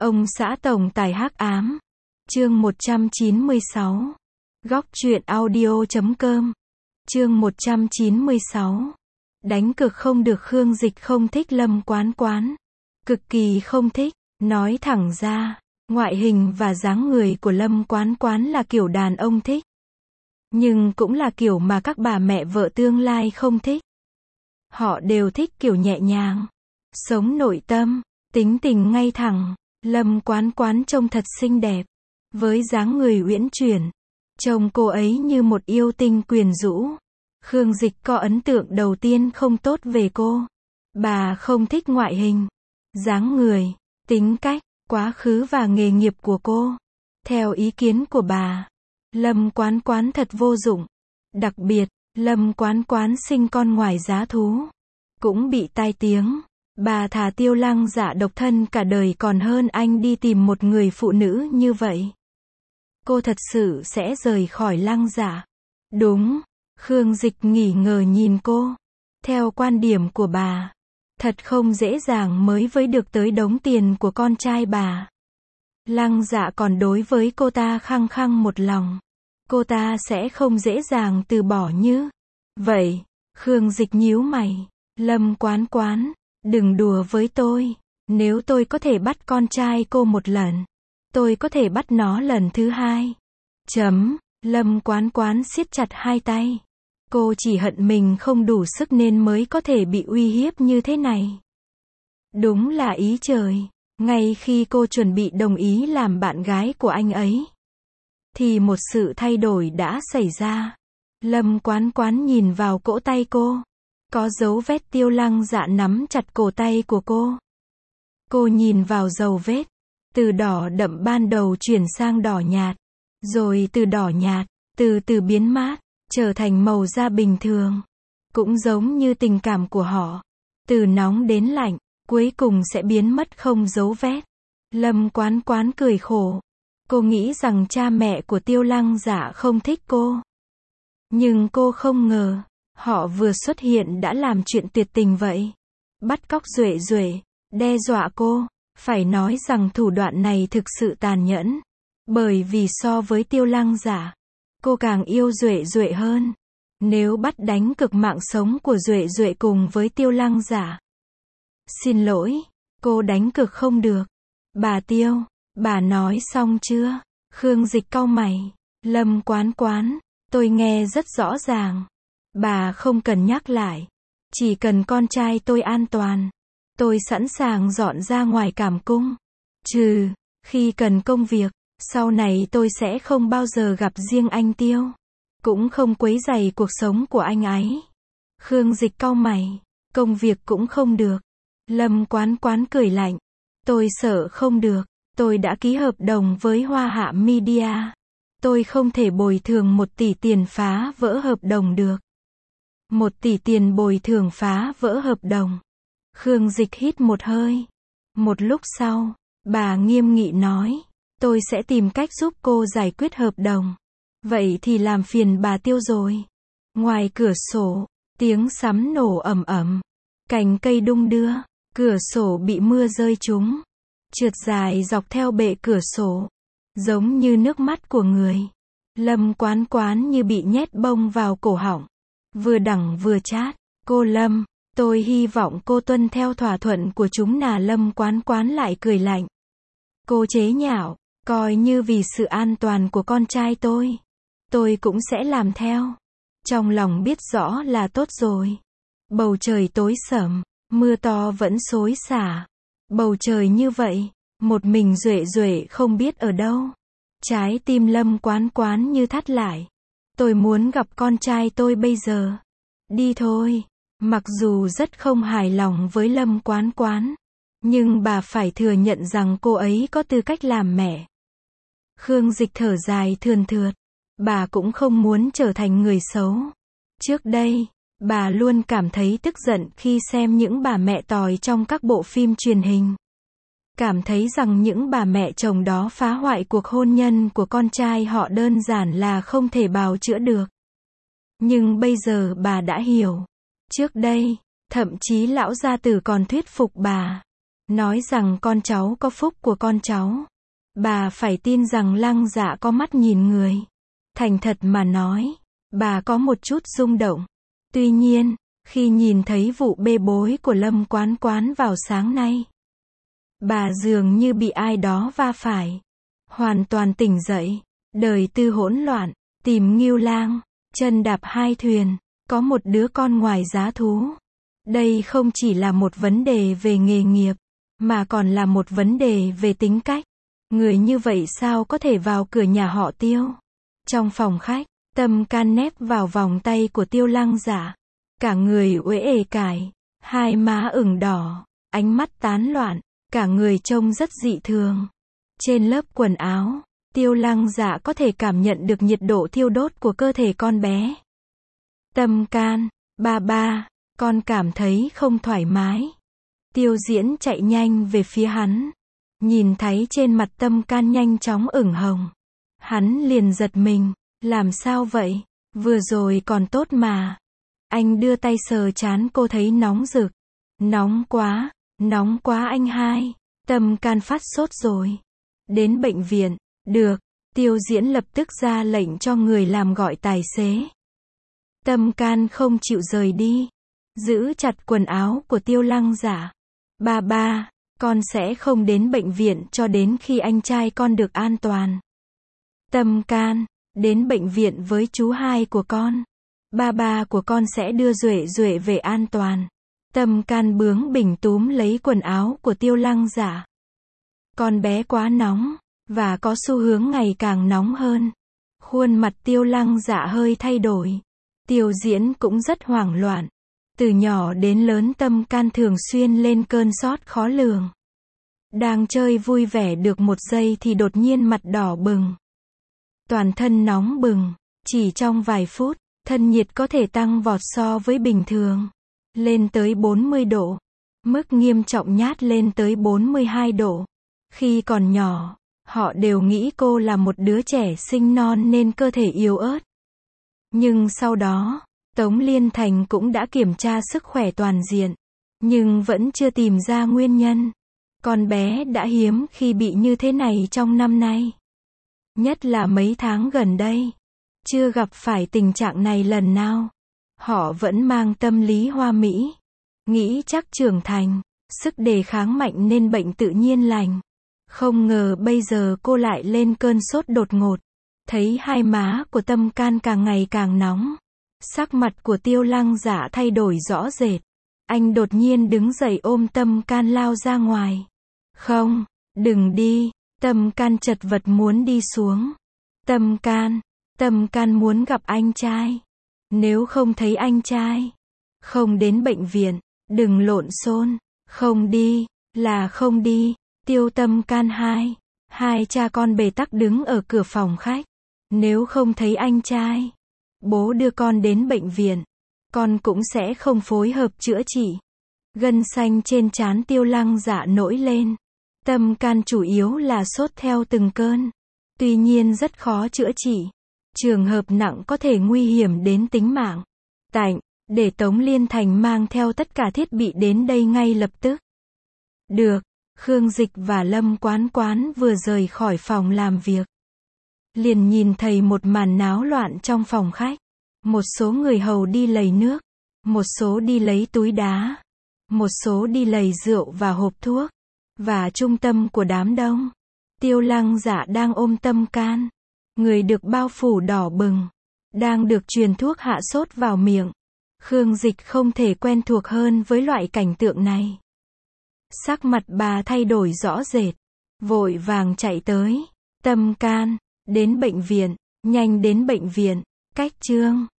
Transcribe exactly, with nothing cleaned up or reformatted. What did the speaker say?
Ông xã tổng tài hắc ám. Chương một trăm chín mươi sáu. Góc truyện audio chấm com. Chương một trăm chín mươi sáu. Đánh cược không được. Khương Dịch không thích Lâm Quán Quán. Cực kỳ không thích. Nói thẳng ra, ngoại hình và dáng người của Lâm Quán Quán là kiểu đàn ông thích. Nhưng cũng là kiểu mà các bà mẹ vợ tương lai không thích. Họ đều thích kiểu nhẹ nhàng, sống nội tâm, tính tình ngay thẳng. Lâm Quán Quán trông thật xinh đẹp, với dáng người uyển chuyển, trông cô ấy như một yêu tinh quyến rũ. Khương Dịch có ấn tượng đầu tiên không tốt về cô. Bà không thích ngoại hình, dáng người, tính cách, quá khứ và nghề nghiệp của cô. Theo ý kiến của bà, Lâm Quán Quán thật vô dụng. Đặc biệt, Lâm Quán Quán sinh con ngoài giá thú, cũng bị tai tiếng. Bà thà Tiêu Lăng Dạ độc thân cả đời còn hơn anh đi tìm một người phụ nữ như vậy. Cô thật sự sẽ rời khỏi Lăng Dạ. Đúng, Khương Dịch nghỉ ngờ nhìn cô. Theo quan điểm của bà, thật không dễ dàng mới với được tới đống tiền của con trai bà. Lăng Dạ còn đối với cô ta khăng khăng một lòng. Cô ta sẽ không dễ dàng từ bỏ như vậy. Khương Dịch nhíu mày. Lâm Quán Quán, đừng đùa với tôi. Nếu tôi có thể bắt con trai cô một lần, tôi có thể bắt nó lần thứ hai. Chấm. Lâm Quán Quán siết chặt hai tay. Cô chỉ hận mình không đủ sức nên mới có thể bị uy hiếp như thế này. Đúng là ý trời. Ngay khi cô chuẩn bị đồng ý làm bạn gái của anh ấy, thì một sự thay đổi đã xảy ra. Lâm Quán Quán nhìn vào cổ tay cô. Có dấu vết Tiêu Lăng Dạ nắm chặt cổ tay của cô. Cô nhìn vào dấu vết. Từ đỏ đậm ban đầu chuyển sang đỏ nhạt. Rồi từ đỏ nhạt, từ từ biến mát, trở thành màu da bình thường. Cũng giống như tình cảm của họ. Từ nóng đến lạnh, cuối cùng sẽ biến mất không dấu vết. Lâm Quán Quán cười khổ. Cô nghĩ rằng cha mẹ của Tiêu Lăng Dạ không thích cô. Nhưng cô không ngờ, họ vừa xuất hiện đã làm chuyện tuyệt tình vậy. Bắt cóc Duệ Duệ, đe dọa cô. Phải nói rằng thủ đoạn này thực sự tàn nhẫn. Bởi vì so với Tiêu Lăng Dạ, cô càng yêu Duệ Duệ hơn. Nếu bắt đánh cực mạng sống của Duệ Duệ cùng với Tiêu Lăng Dạ, xin lỗi, cô đánh cực không được. Bà Tiêu, bà nói xong chưa? Khương Dịch cau mày. Lâm Quán Quán, tôi nghe rất rõ ràng. Bà không cần nhắc lại. Chỉ cần con trai tôi an toàn, tôi sẵn sàng dọn ra ngoài Cảm Cung. Trừ khi cần công việc, sau này tôi sẽ không bao giờ gặp riêng anh Tiêu. Cũng không quấy rầy cuộc sống của anh ấy. Khương Dịch cau mày. Công việc cũng không được. Lâm Quán Quán cười lạnh. Tôi sợ không được. Tôi đã ký hợp đồng với Hoa Hạ Media. Tôi không thể bồi thường một tỷ tiền phá vỡ hợp đồng được. Một tỷ tiền bồi thường phá vỡ hợp đồng. Khương Dịch hít một hơi. Một lúc sau, bà nghiêm nghị nói. Tôi sẽ tìm cách giúp cô giải quyết hợp đồng. Vậy thì làm phiền bà Tiêu rồi. Ngoài cửa sổ, tiếng sấm nổ ầm ầm. Cành cây đung đưa. Cửa sổ bị mưa rơi trúng. Trượt dài dọc theo bệ cửa sổ. Giống như nước mắt của người. Lâm Quán Quán như bị nhét bông vào cổ họng. Vừa đắng vừa chát. Cô Lâm, tôi hy vọng cô tuân theo thỏa thuận của chúng nà. Lâm Quán Quán lại cười lạnh. Cô chế nhạo, coi như vì sự an toàn của con trai tôi, tôi cũng sẽ làm theo. Trong lòng biết rõ là tốt rồi. Bầu trời tối sẫm, mưa to vẫn xối xả. Bầu trời như vậy, một mình Duệ Duệ không biết ở đâu. Trái tim Lâm Quán Quán như thắt lại. Tôi muốn gặp con trai tôi bây giờ. Đi thôi. Mặc dù rất không hài lòng với Lâm Quán Quán, nhưng bà phải thừa nhận rằng cô ấy có tư cách làm mẹ. Khương Dịch thở dài thườn thượt. Bà cũng không muốn trở thành người xấu. Trước đây, bà luôn cảm thấy tức giận khi xem những bà mẹ tòi trong các bộ phim truyền hình. Cảm thấy rằng những bà mẹ chồng đó phá hoại cuộc hôn nhân của con trai họ đơn giản là không thể bào chữa được. Nhưng bây giờ bà đã hiểu. Trước đây, thậm chí lão gia tử còn thuyết phục bà. nói rằng con cháu có phúc của con cháu. Bà phải tin rằng Lăng Dạ có mắt nhìn người. Thành thật mà nói, bà có một chút rung động. Tuy nhiên, khi nhìn thấy vụ bê bối của Lâm Quán Quán vào sáng nay, bà dường như bị ai đó va phải. Hoàn toàn tỉnh dậy. Đời tư hỗn loạn, tìm Ngưu Lang, chân đạp hai thuyền, có một đứa con ngoài giá thú. Đây không chỉ là một vấn đề về nghề nghiệp, mà còn là một vấn đề về tính cách. Người như vậy sao có thể vào cửa nhà họ Tiêu? Trong phòng khách, Tâm Can nép vào vòng tay của Tiêu Lăng Dạ. Cả người uể ề cải, hai má ửng đỏ, ánh mắt tán loạn, cả người trông rất dị thường. Trên lớp quần áo, Tiêu Lăng Dạ có thể cảm nhận được nhiệt độ thiêu đốt của cơ thể con bé. Tâm Can, ba ba, con cảm thấy không thoải mái. Tiêu Diễn chạy nhanh về phía hắn. Nhìn thấy trên mặt Tâm Can nhanh chóng ửng hồng. Hắn liền giật mình, làm sao vậy? Vừa rồi còn tốt mà. Anh đưa tay sờ trán cô thấy nóng rực. Nóng quá, nóng quá anh hai. Tâm Can phát sốt rồi. Đến bệnh viện, được. Tiêu Diễn lập tức ra lệnh cho người làm gọi tài xế. Tâm Can không chịu rời đi. Giữ chặt quần áo của Tiêu Lăng Dạ. Ba ba, con sẽ không đến bệnh viện cho đến khi anh trai con được an toàn. Tâm Can, đến bệnh viện với chú hai của con. Ba ba của con sẽ đưa Duệ Duệ về an toàn. Tâm Can bướng bỉnh túm lấy quần áo của Tiêu Lăng Dạ. Con bé quá nóng, và có xu hướng ngày càng nóng hơn. Khuôn mặt Tiêu Lăng Dạ hơi thay đổi. Tiêu Diễn cũng rất hoảng loạn. Từ nhỏ đến lớn Tâm Can thường xuyên lên cơn sốt khó lường. Đang chơi vui vẻ được một giây thì đột nhiên mặt đỏ bừng. Toàn thân nóng bừng. Chỉ trong vài phút, thân nhiệt có thể tăng vọt so với bình thường. Lên tới bốn mươi độ. Mức nghiêm trọng nhát lên tới bốn mươi hai độ. Khi còn nhỏ, họ đều nghĩ cô là một đứa trẻ sinh non nên cơ thể yếu ớt. Nhưng sau đó, Tống Liên Thành cũng đã kiểm tra sức khỏe toàn diện, nhưng vẫn chưa tìm ra nguyên nhân. Con bé đã hiếm khi bị như thế này trong năm nay. Nhất là mấy tháng gần đây. Chưa gặp phải tình trạng này lần nào. Họ vẫn mang tâm lý hoa mỹ. Nghĩ chắc trưởng thành, sức đề kháng mạnh nên bệnh tự nhiên lành. Không ngờ bây giờ cô lại lên cơn sốt đột ngột. Thấy hai má của Tâm Can càng ngày càng nóng. Sắc mặt của Tiêu Lăng Dạ thay đổi rõ rệt. Anh đột nhiên đứng dậy ôm Tâm Can lao ra ngoài. Không, đừng đi. Tâm Can chật vật muốn đi xuống. Tâm Can, Tâm Can muốn gặp anh trai. Nếu không thấy anh trai, không đến bệnh viện, đừng lộn xộn. Không đi, là không đi. Tiêu Tâm Can hai. Hai cha con bề tắc đứng ở cửa phòng khách. Nếu không thấy anh trai, bố đưa con đến bệnh viện. Con cũng sẽ không phối hợp chữa trị. Gân xanh trên trán Tiêu Lăng Dạ nổi lên. Tâm Can chủ yếu là sốt theo từng cơn. Tuy nhiên rất khó chữa trị. Trường hợp nặng có thể nguy hiểm đến tính mạng. Tạnh, để Tống Liên Thành mang theo tất cả thiết bị đến đây ngay lập tức. Được, Khương Dịch và Lâm Quán Quán vừa rời khỏi phòng làm việc. Liền nhìn thấy một màn náo loạn trong phòng khách. Một số người hầu đi lấy nước. Một số đi lấy túi đá. Một số đi lấy rượu và hộp thuốc. Và trung tâm của đám đông, Tiêu Lăng Dạ đang ôm Tâm Can. Người được bao phủ đỏ bừng. Đang được truyền thuốc hạ sốt vào miệng. Khương Dịch không thể quen thuộc hơn với loại cảnh tượng này. Sắc mặt bà thay đổi rõ rệt. Vội vàng chạy tới. Tâm Can, đến bệnh viện, nhanh đến bệnh viện. Cách Trương,